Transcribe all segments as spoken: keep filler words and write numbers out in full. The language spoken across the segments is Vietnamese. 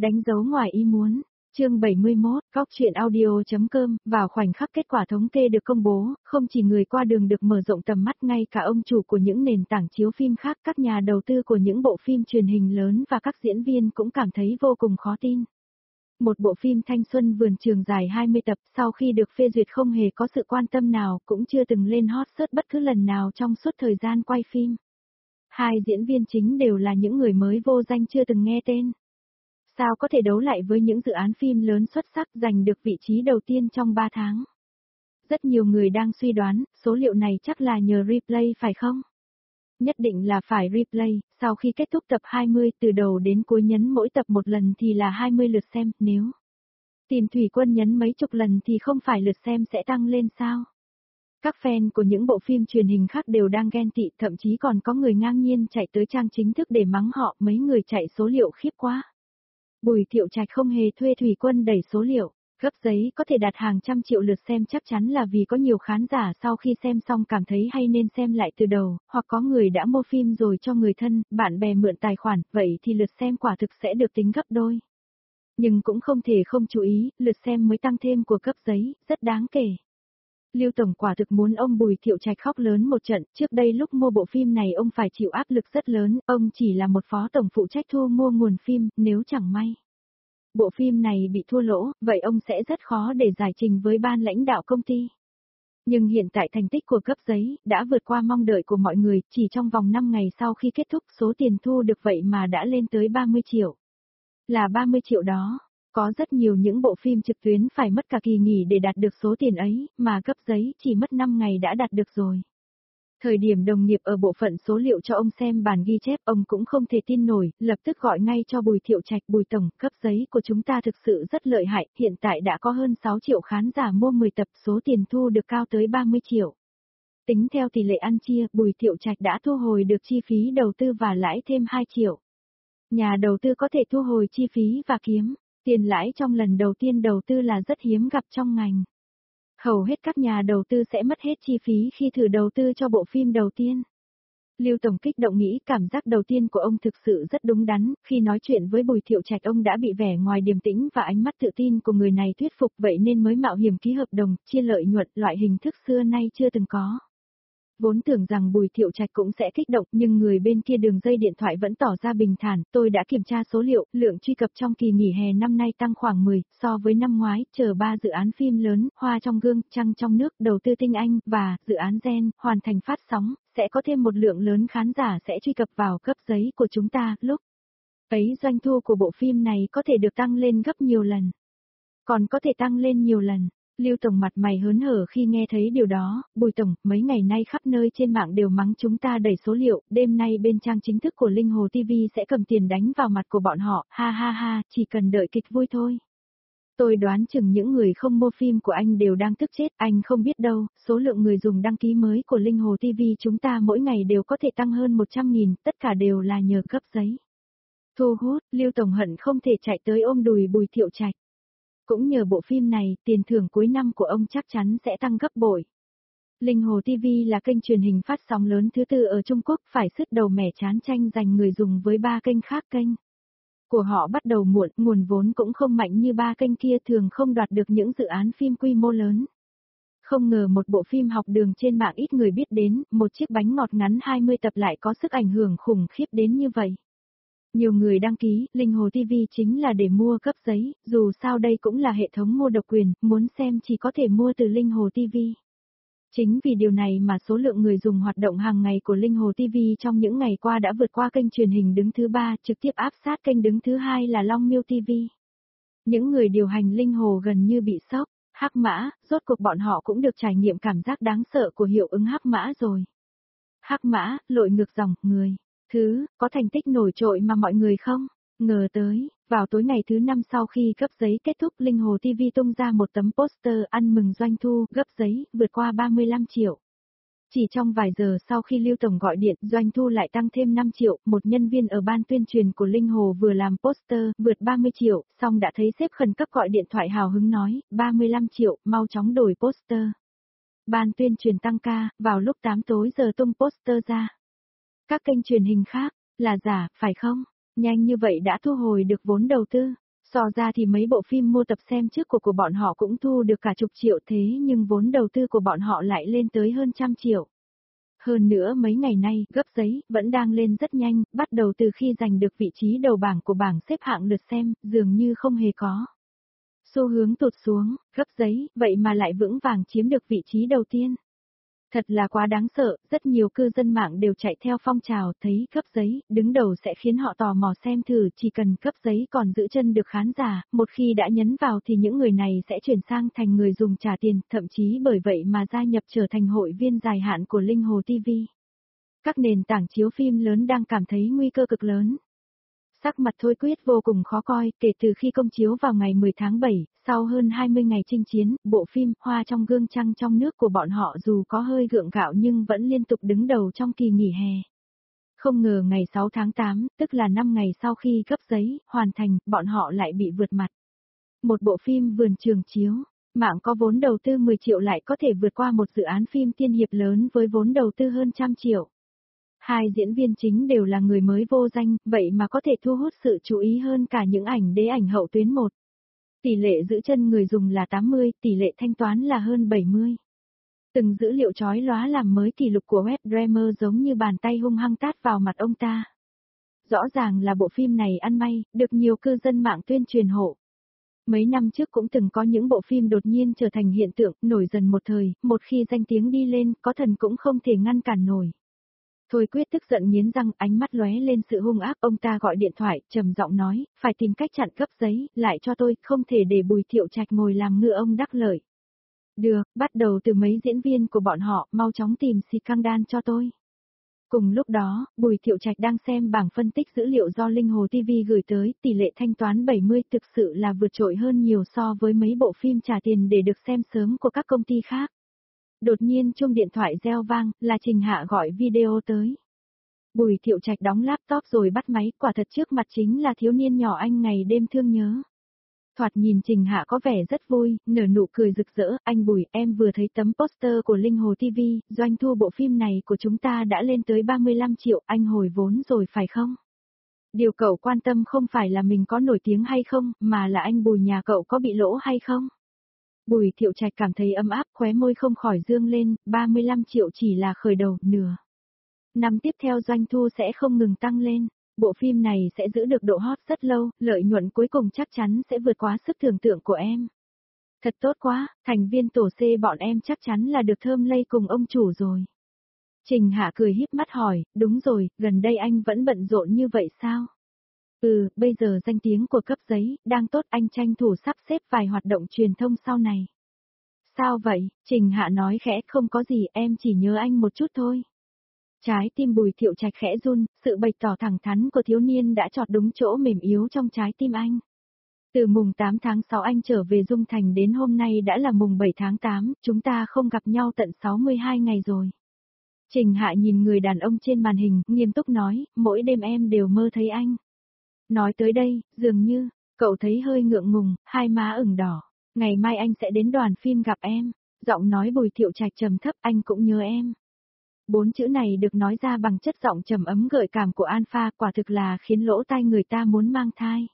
Đánh dấu ngoài ý muốn. Chương bảy mươi mốt, góc truyện audio.com, vào khoảnh khắc kết quả thống kê được công bố, không chỉ người qua đường được mở rộng tầm mắt, ngay cả ông chủ của những nền tảng chiếu phim khác, các nhà đầu tư của những bộ phim truyền hình lớn và các diễn viên cũng cảm thấy vô cùng khó tin. Một bộ phim thanh xuân vườn trường dài hai mươi tập sau khi được phê duyệt không hề có sự quan tâm nào, cũng chưa từng lên hot search bất cứ lần nào trong suốt thời gian quay phim. Hai diễn viên chính đều là những người mới vô danh chưa từng nghe tên. Sao có thể đấu lại với những dự án phim lớn xuất sắc giành được vị trí đầu tiên trong ba tháng? Rất nhiều người đang suy đoán, số liệu này chắc là nhờ replay phải không? Nhất định là phải replay, sau khi kết thúc tập hai mươi từ đầu đến cuối nhấn mỗi tập một lần thì là hai mươi lượt xem, nếu Tìm Thủy Quân nhấn mấy chục lần thì không phải lượt xem sẽ tăng lên sao? Các fan của những bộ phim truyền hình khác đều đang ghen tị, thậm chí còn có người ngang nhiên chạy tới trang chính thức để mắng họ, mấy người chạy số liệu khiếp quá. Bùi Thiệu Trạch không hề thuê Thủy Quân đẩy số liệu, gấp giấy có thể đạt hàng trăm triệu lượt xem chắc chắn là vì có nhiều khán giả sau khi xem xong cảm thấy hay nên xem lại từ đầu, hoặc có người đã mua phim rồi cho người thân, bạn bè mượn tài khoản, vậy thì lượt xem quả thực sẽ được tính gấp đôi. Nhưng cũng không thể không chú ý, lượt xem mới tăng thêm của cấp giấy, rất đáng kể. Lưu Tổng quả thực muốn ông Bùi Thiệu Trạch khóc lớn một trận, trước đây lúc mua bộ phim này ông phải chịu áp lực rất lớn, ông chỉ là một phó tổng phụ trách thu mua nguồn phim, nếu chẳng may bộ phim này bị thua lỗ, vậy ông sẽ rất khó để giải trình với ban lãnh đạo công ty. Nhưng hiện tại thành tích của cấp giấy đã vượt qua mong đợi của mọi người, chỉ trong vòng năm ngày sau khi kết thúc số tiền thu được vậy mà đã lên tới ba mươi triệu. Là ba mươi triệu đó. Có rất nhiều những bộ phim trực tuyến phải mất cả kỳ nghỉ để đạt được số tiền ấy, mà cấp giấy chỉ mất năm ngày đã đạt được rồi. Thời điểm đồng nghiệp ở bộ phận số liệu cho ông xem bản ghi chép, ông cũng không thể tin nổi, lập tức gọi ngay cho Bùi Thiệu Trạch, Bùi Tổng, cấp giấy của chúng ta thực sự rất lợi hại, hiện tại đã có hơn sáu triệu khán giả mua mười tập, số tiền thu được cao tới ba mươi triệu. Tính theo tỷ lệ ăn chia, Bùi Thiệu Trạch đã thu hồi được chi phí đầu tư và lãi thêm hai triệu. Nhà đầu tư có thể thu hồi chi phí và kiếm tiền lãi trong lần đầu tiên đầu tư là rất hiếm gặp trong ngành. Hầu hết các nhà đầu tư sẽ mất hết chi phí khi thử đầu tư cho bộ phim đầu tiên. Lưu Tổng kích động nghĩ cảm giác đầu tiên của ông thực sự rất đúng đắn, khi nói chuyện với Bùi Thiệu Trạch ông đã bị vẻ ngoài điềm tĩnh và ánh mắt tự tin của người này thuyết phục, vậy nên mới mạo hiểm ký hợp đồng, chia lợi nhuận, loại hình thức xưa nay chưa từng có. Vốn tưởng rằng Bùi Thiệu Trạch cũng sẽ kích động, nhưng người bên kia đường dây điện thoại vẫn tỏ ra bình thản, tôi đã kiểm tra số liệu, lượng truy cập trong kỳ nghỉ hè năm nay tăng khoảng mười, so với năm ngoái, chờ ba dự án phim lớn, Hoa trong gương, Trăng trong nước, Đầu tư tinh anh, và dự án Gen, hoàn thành phát sóng, sẽ có thêm một lượng lớn khán giả sẽ truy cập vào cấp giấy của chúng ta, lúc ấy doanh thu của bộ phim này có thể được tăng lên gấp nhiều lần. Còn có thể tăng lên nhiều lần. Lưu Tổng mặt mày hớn hở khi nghe thấy điều đó, Bùi Tổng, mấy ngày nay khắp nơi trên mạng đều mắng chúng ta đẩy số liệu, đêm nay bên trang chính thức của Linh Hồ ti vi sẽ cầm tiền đánh vào mặt của bọn họ, ha ha ha, chỉ cần đợi kịch vui thôi. Tôi đoán chừng những người không mua phim của anh đều đang tức chết, anh không biết đâu, số lượng người dùng đăng ký mới của Linh Hồ ti vi chúng ta mỗi ngày đều có thể tăng hơn một trăm nghìn, tất cả đều là nhờ cấp giấy. Thu hút, Lưu Tổng hận không thể chạy tới ôm đùi Bùi Thiệu Trạch. Cũng nhờ bộ phim này, tiền thưởng cuối năm của ông chắc chắn sẽ tăng gấp bội. Linh Hồ ti vi là kênh truyền hình phát sóng lớn thứ tư ở Trung Quốc, phải sứt đầu mẻ trán tranh giành người dùng với ba kênh khác. Kênh của họ bắt đầu muộn, nguồn vốn cũng không mạnh như ba kênh kia, thường không đoạt được những dự án phim quy mô lớn. Không ngờ một bộ phim học đường trên mạng ít người biết đến, một chiếc bánh ngọt ngắn hai mươi tập lại có sức ảnh hưởng khủng khiếp đến như vậy. Nhiều người đăng ký, Linh Hồ ti vi chính là để mua cấp giấy, dù sao đây cũng là hệ thống mua độc quyền, muốn xem chỉ có thể mua từ Linh Hồ ti vi. Chính vì điều này mà số lượng người dùng hoạt động hàng ngày của Linh Hồ ti vi trong những ngày qua đã vượt qua kênh truyền hình đứng thứ ba, trực tiếp áp sát kênh đứng thứ hai là Long Miêu ti vi. Những người điều hành Linh Hồ gần như bị sốc, hắc mã, rốt cuộc bọn họ cũng được trải nghiệm cảm giác đáng sợ của hiệu ứng hắc mã rồi. Hắc mã, lội ngược dòng, người. Thứ, có thành tích nổi trội mà mọi người không ngờ tới, vào tối ngày thứ năm sau khi cấp giấy kết thúc, Linh Hồ ti vi tung ra một tấm poster ăn mừng doanh thu, gấp giấy, vượt qua ba mươi lăm triệu. Chỉ trong vài giờ sau khi Lưu Tổng gọi điện, doanh thu lại tăng thêm năm triệu, một nhân viên ở ban tuyên truyền của Linh Hồ vừa làm poster, vượt ba mươi triệu, xong đã thấy sếp khẩn cấp gọi điện thoại hào hứng nói, ba mươi lăm triệu, mau chóng đổi poster. Ban tuyên truyền tăng ca, vào lúc tám tối giờ tung poster ra. Các kênh truyền hình khác, là giả, phải không? Nhanh như vậy đã thu hồi được vốn đầu tư. So ra thì mấy bộ phim mua tập xem trước của của bọn họ cũng thu được cả chục triệu thế nhưng vốn đầu tư của bọn họ lại lên tới hơn trăm triệu. Hơn nữa mấy ngày nay, gấp giấy, vẫn đang lên rất nhanh, bắt đầu từ khi giành được vị trí đầu bảng của bảng xếp hạng lượt xem, dường như không hề có xu hướng tụt xuống, gấp giấy, vậy mà lại vững vàng chiếm được vị trí đầu tiên. Thật là quá đáng sợ, rất nhiều cư dân mạng đều chạy theo phong trào thấy cấp giấy, đứng đầu sẽ khiến họ tò mò xem thử chỉ cần cấp giấy còn giữ chân được khán giả, một khi đã nhấn vào thì những người này sẽ chuyển sang thành người dùng trả tiền, thậm chí bởi vậy mà gia nhập trở thành hội viên dài hạn của Linh Hồ ti vi. Các nền tảng chiếu phim lớn đang cảm thấy nguy cơ cực lớn. Sắc mặt Thôi Quyết vô cùng khó coi, kể từ khi công chiếu vào ngày mười tháng bảy, sau hơn hai mươi ngày chinh chiến, bộ phim Hoa trong gương trăng trong nước của bọn họ dù có hơi gượng gạo nhưng vẫn liên tục đứng đầu trong kỳ nghỉ hè. Không ngờ ngày sáu tháng tám, tức là năm ngày sau khi cấp giấy, hoàn thành, bọn họ lại bị vượt mặt. Một bộ phim vườn trường chiếu, mạng có vốn đầu tư mười triệu lại có thể vượt qua một dự án phim tiên hiệp lớn với vốn đầu tư hơn trăm triệu. Hai diễn viên chính đều là người mới vô danh, vậy mà có thể thu hút sự chú ý hơn cả những ảnh đế ảnh hậu tuyến một. Tỷ lệ giữ chân người dùng là tám mươi, tỷ lệ thanh toán là hơn bảy mươi. Từng dữ liệu chói lóa làm mới kỷ lục của Webdreamer giống như bàn tay hung hăng tát vào mặt ông ta. Rõ ràng là bộ phim này ăn may, được nhiều cư dân mạng tuyên truyền hộ. Mấy năm trước cũng từng có những bộ phim đột nhiên trở thành hiện tượng, nổi dần một thời, một khi danh tiếng đi lên, có thần cũng không thể ngăn cản nổi. Thôi Quyết tức giận nghiến răng, ánh mắt lóe lên sự hung ác, ông ta gọi điện thoại, trầm giọng nói, phải tìm cách chặn cấp giấy, lại cho tôi, không thể để Bùi Thiệu Trạch ngồi làm ngựa ông đắc lợi. Được, bắt đầu từ mấy diễn viên của bọn họ, mau chóng tìm scandal cho tôi. Cùng lúc đó, Bùi Thiệu Trạch đang xem bảng phân tích dữ liệu do Linh Hồ ti vi gửi tới, tỷ lệ thanh toán bảy mươi thực sự là vượt trội hơn nhiều so với mấy bộ phim trả tiền để được xem sớm của các công ty khác. Đột nhiên chuông điện thoại reo vang, là Trình Hạ gọi video tới. Bùi Thiệu Trạch đóng laptop rồi bắt máy, quả thật trước mặt chính là thiếu niên nhỏ anh ngày đêm thương nhớ. Thoạt nhìn Trình Hạ có vẻ rất vui, nở nụ cười rực rỡ, anh Bùi, em vừa thấy tấm poster của Linh Hồ ti vi, doanh thu bộ phim này của chúng ta đã lên tới ba mươi lăm triệu, anh hồi vốn rồi phải không? Điều cậu quan tâm không phải là mình có nổi tiếng hay không, mà là anh Bùi nhà cậu có bị lỗ hay không? Bùi Thiệu Trạch cảm thấy ấm áp, khóe môi không khỏi dương lên, ba mươi lăm triệu chỉ là khởi đầu, nửa. Năm tiếp theo doanh thu sẽ không ngừng tăng lên, bộ phim này sẽ giữ được độ hot rất lâu, lợi nhuận cuối cùng chắc chắn sẽ vượt quá sức tưởng tượng của em. Thật tốt quá, thành viên tổ C bọn em chắc chắn là được thơm lây cùng ông chủ rồi. Trình Hạ cười híp mắt hỏi, đúng rồi, gần đây anh vẫn bận rộn như vậy sao? Ừ, bây giờ danh tiếng của cấp giấy, đang tốt, anh tranh thủ sắp xếp vài hoạt động truyền thông sau này. Sao vậy? Trình Hạ nói khẽ, không có gì, em chỉ nhớ anh một chút thôi. Trái tim Bùi Thiệu Trạch khẽ run, sự bày tỏ thẳng thắn của thiếu niên đã chọt đúng chỗ mềm yếu trong trái tim anh. Từ mùng tám tháng sáu anh trở về Dung Thành đến hôm nay đã là mùng bảy tháng tám, chúng ta không gặp nhau tận sáu mươi hai ngày rồi. Trình Hạ nhìn người đàn ông trên màn hình, nghiêm túc nói, mỗi đêm em đều mơ thấy anh. Nói tới đây, dường như, cậu thấy hơi ngượng ngùng, hai má ửng đỏ. Ngày mai anh sẽ đến đoàn phim gặp em. Giọng nói Bùi Thiệu Trạch trầm thấp, anh cũng nhớ em. Bốn chữ này được nói ra bằng chất giọng trầm ấm gợi cảm của Alpha, quả thực là khiến lỗ tai người ta muốn mang thai.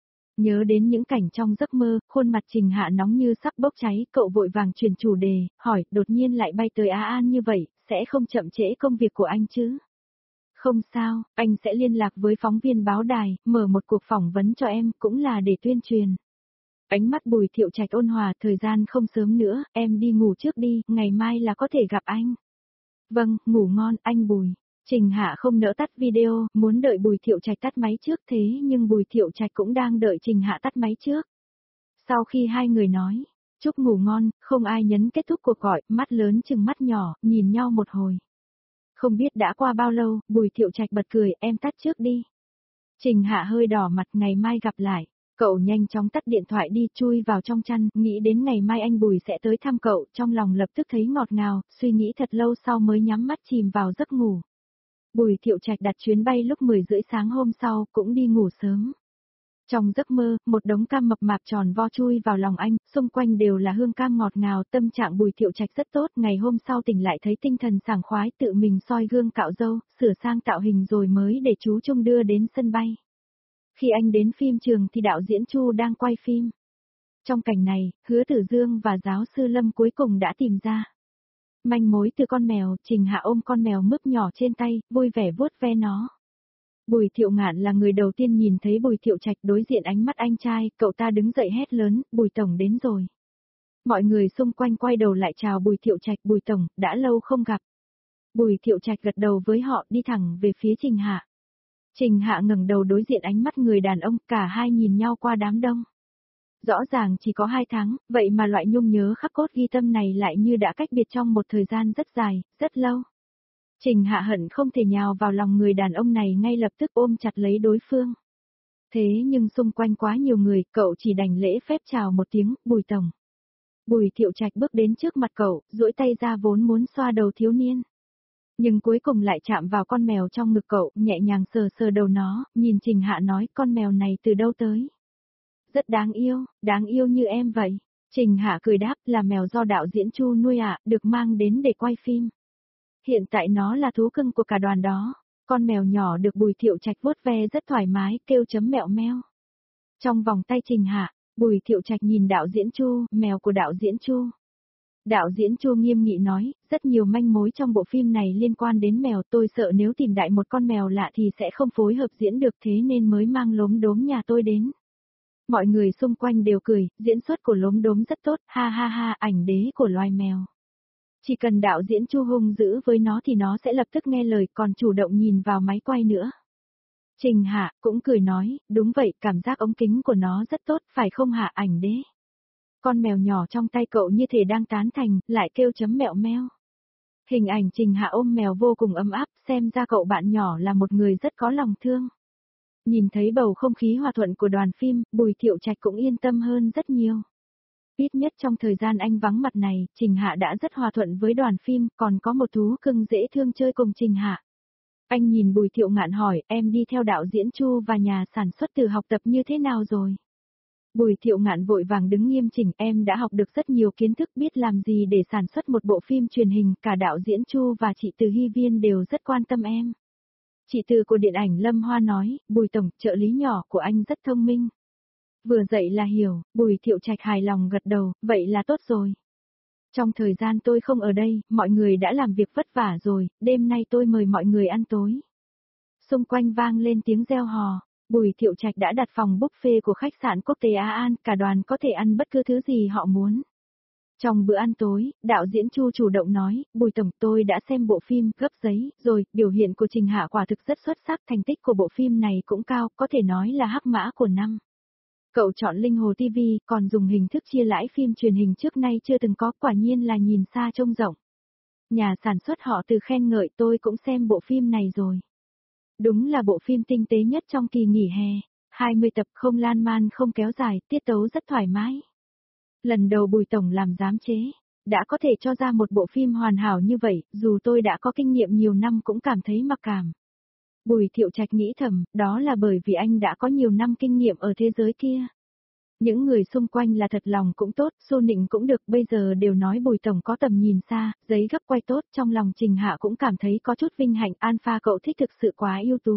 Nhớ đến những cảnh trong giấc mơ, khuôn mặt Trình Hạ nóng như sắp bốc cháy, cậu vội vàng chuyển chủ đề, hỏi, đột nhiên lại bay tới Á An như vậy, sẽ không chậm trễ công việc của anh chứ? Không sao, anh sẽ liên lạc với phóng viên báo đài, mở một cuộc phỏng vấn cho em, cũng là để tuyên truyền. Ánh mắt Bùi Thiệu Trạch ôn hòa, thời gian không sớm nữa, em đi ngủ trước đi, ngày mai là có thể gặp anh. Vâng, ngủ ngon, anh Bùi. Trình Hạ không nỡ tắt video, muốn đợi Bùi Thiệu Trạch tắt máy trước thế nhưng Bùi Thiệu Trạch cũng đang đợi Trình Hạ tắt máy trước. Sau khi hai người nói, chúc ngủ ngon, không ai nhấn kết thúc cuộc gọi, mắt lớn chừng mắt nhỏ, nhìn nhau một hồi. Không biết đã qua bao lâu, Bùi Thiệu Trạch bật cười, em tắt trước đi. Trình Hạ hơi đỏ mặt, ngày mai gặp lại. Cậu nhanh chóng tắt điện thoại đi, chui vào trong chăn, nghĩ đến ngày mai anh Bùi sẽ tới thăm cậu, trong lòng lập tức thấy ngọt ngào, suy nghĩ thật lâu sau mới nhắm mắt chìm vào giấc ngủ. Bùi Thiệu Trạch đặt chuyến bay lúc mười rưỡi sáng hôm sau, cũng đi ngủ sớm. Trong giấc mơ, một đống cam mập mạp tròn vo chui vào lòng anh, xung quanh đều là hương cam ngọt ngào, tâm trạng Bùi Thiệu Trạch rất tốt, ngày hôm sau tỉnh lại thấy tinh thần sảng khoái, tự mình soi gương cạo râu, sửa sang tạo hình rồi mới để chú Trung đưa đến sân bay. Khi anh đến phim trường thì đạo diễn Chu đang quay phim. Trong cảnh này, Hứa Tử Dương và giáo sư Lâm cuối cùng đã tìm ra manh mối từ con mèo. Trình Hạ ôm con mèo mướp nhỏ trên tay, vui vẻ vuốt ve nó. Bùi Thiệu Ngạn là người đầu tiên nhìn thấy Bùi Thiệu Trạch đối diện ánh mắt anh trai, cậu ta đứng dậy hét lớn, Bùi Tổng đến rồi. Mọi người xung quanh quay đầu lại chào Bùi Thiệu Trạch, Bùi Tổng, đã lâu không gặp. Bùi Thiệu Trạch gật đầu với họ đi thẳng về phía Trình Hạ. Trình Hạ ngẩng đầu đối diện ánh mắt người đàn ông, cả hai nhìn nhau qua đám đông. Rõ ràng chỉ có hai tháng, vậy mà loại nhung nhớ khắc cốt ghi tâm này lại như đã cách biệt trong một thời gian rất dài, rất lâu. Trình Hạ hận không thể nhào vào lòng người đàn ông này ngay lập tức ôm chặt lấy đối phương. Thế nhưng xung quanh quá nhiều người, cậu chỉ đành lễ phép chào một tiếng, Bùi Tổng. Bùi Thiệu Trạch bước đến trước mặt cậu, duỗi tay ra vốn muốn xoa đầu thiếu niên. Nhưng cuối cùng lại chạm vào con mèo trong ngực cậu, nhẹ nhàng sờ sờ đầu nó, nhìn Trình Hạ nói con mèo này từ đâu tới. Rất đáng yêu, đáng yêu như em vậy. Trình Hạ cười đáp là mèo do đạo diễn Chu nuôi ạ, được mang đến để quay phim. Hiện tại nó là thú cưng của cả đoàn đó. Con mèo nhỏ được Bùi Thiệu Trạch vuốt ve rất thoải mái, kêu chấm mẹo meo. Trong vòng tay Trình Hạ, Bùi Thiệu Trạch nhìn đạo diễn Chu, mèo của đạo diễn Chu. Đạo diễn Chu nghiêm nghị nói, rất nhiều manh mối trong bộ phim này liên quan đến mèo, tôi sợ nếu tìm đại một con mèo lạ thì sẽ không phối hợp diễn được, thế nên mới mang Lốm Đốm nhà tôi đến. Mọi người xung quanh đều cười, diễn xuất của Lốm Đốm rất tốt, ha ha ha, ảnh đế của loài mèo. Chỉ cần đạo diễn Chu hung dữ với nó thì nó sẽ lập tức nghe lời, còn chủ động nhìn vào máy quay nữa. Trình Hạ cũng cười nói, đúng vậy, cảm giác ống kính của nó rất tốt, phải không Hạ ảnh đế? Con mèo nhỏ trong tay cậu như thể đang tán thành, lại kêu chấm mẹo meo. Hình ảnh Trình Hạ ôm mèo vô cùng ấm áp, xem ra cậu bạn nhỏ là một người rất có lòng thương. Nhìn thấy bầu không khí hòa thuận của đoàn phim, Bùi Thiệu Trạch cũng yên tâm hơn rất nhiều. Ít nhất trong thời gian anh vắng mặt này, Trình Hạ đã rất hòa thuận với đoàn phim, còn có một thú cưng dễ thương chơi cùng Trình Hạ. Anh nhìn Bùi Thiệu Ngạn hỏi, em đi theo đạo diễn Chu và nhà sản xuất từ học tập như thế nào rồi? Bùi Thiệu Ngạn vội vàng đứng nghiêm chỉnh, em đã học được rất nhiều kiến thức, biết làm gì để sản xuất một bộ phim truyền hình, cả đạo diễn Chu và chị Từ Hy Viên đều rất quan tâm em. Chị Từ của điện ảnh Lâm Hoa nói, Bùi Tổng, trợ lý nhỏ của anh rất thông minh. Vừa dạy là hiểu, Bùi Thiệu Trạch hài lòng gật đầu, vậy là tốt rồi. Trong thời gian tôi không ở đây, mọi người đã làm việc vất vả rồi, đêm nay tôi mời mọi người ăn tối. Xung quanh vang lên tiếng reo hò, Bùi Thiệu Trạch đã đặt phòng buffet của khách sạn quốc tế Á An, cả đoàn có thể ăn bất cứ thứ gì họ muốn. Trong bữa ăn tối, đạo diễn Chu chủ động nói, Bùi Tổng, tôi đã xem bộ phim Gấp Giấy rồi, biểu hiện của Trình Hạ quả thực rất xuất sắc, thành tích của bộ phim này cũng cao, có thể nói là hắc mã của năm. Cậu chọn Linh Hồ ti vi, còn dùng hình thức chia lãi phim truyền hình trước nay chưa từng có, quả nhiên là nhìn xa trông rộng. Nhà sản xuất họ từ khen ngợi, tôi cũng xem bộ phim này rồi. Đúng là bộ phim tinh tế nhất trong kỳ nghỉ hè, hai mươi tập không lan man không kéo dài, tiết tấu rất thoải mái. Lần đầu Bùi Tổng làm giám chế, đã có thể cho ra một bộ phim hoàn hảo như vậy, dù tôi đã có kinh nghiệm nhiều năm cũng cảm thấy mặc cảm. Bùi Thiệu Trạch nghĩ thầm, đó là bởi vì anh đã có nhiều năm kinh nghiệm ở thế giới kia. Những người xung quanh là thật lòng cũng tốt, xô nịnh cũng được, bây giờ đều nói Bùi Tổng có tầm nhìn xa, giấy gấp quay tốt, trong lòng Trình Hạ cũng cảm thấy có chút vinh hạnh, Alpha cậu thích thực sự quá ưu tú.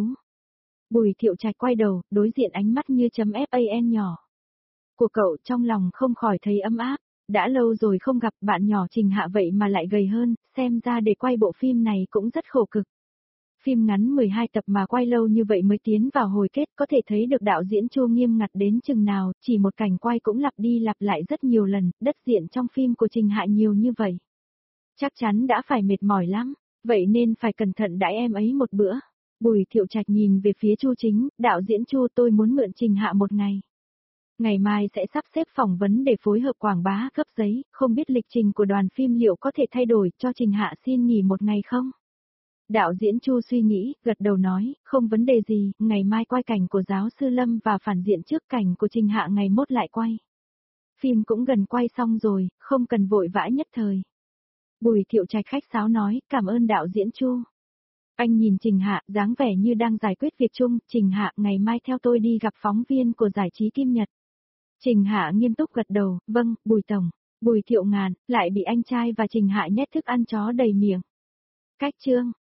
Bùi Thiệu Trạch quay đầu, đối diện ánh mắt như chấm fan nhỏ của cậu, trong lòng không khỏi thấy ấm áp, đã lâu rồi không gặp bạn nhỏ Trình Hạ vậy mà lại gầy hơn, xem ra để quay bộ phim này cũng rất khổ cực. Phim ngắn mười hai tập mà quay lâu như vậy mới tiến vào hồi kết, có thể thấy được đạo diễn Chu nghiêm ngặt đến chừng nào, chỉ một cảnh quay cũng lặp đi lặp lại rất nhiều lần, đất diện trong phim của Trình Hạ nhiều như vậy. Chắc chắn đã phải mệt mỏi lắm, vậy nên phải cẩn thận đãi em ấy một bữa. Bùi Thiệu Trạch nhìn về phía Chu Chính, đạo diễn Chu, tôi muốn mượn Trình Hạ một ngày. Ngày mai sẽ sắp xếp phỏng vấn để phối hợp quảng bá Gấp Giấy, không biết lịch trình của đoàn phim liệu có thể thay đổi, cho Trình Hạ xin nghỉ một ngày không? Đạo diễn Chu suy nghĩ, gật đầu nói, không vấn đề gì, ngày mai quay cảnh của giáo sư Lâm và phản diện trước cảnh của Trình Hạ ngày mốt lại quay. Phim cũng gần quay xong rồi, không cần vội vã nhất thời. Bùi Thiệu Trạch khách sáo nói, cảm ơn đạo diễn Chu. Anh nhìn Trình Hạ, dáng vẻ như đang giải quyết việc chung, Trình Hạ, ngày mai theo tôi đi gặp phóng viên của giải trí Kim Nhật. Trình Hạ nghiêm túc gật đầu, vâng, Bùi Tổng. Bùi Thiệu Ngạn, lại bị anh trai và Trình Hạ nhét thức ăn chó đầy miệng. Cách chương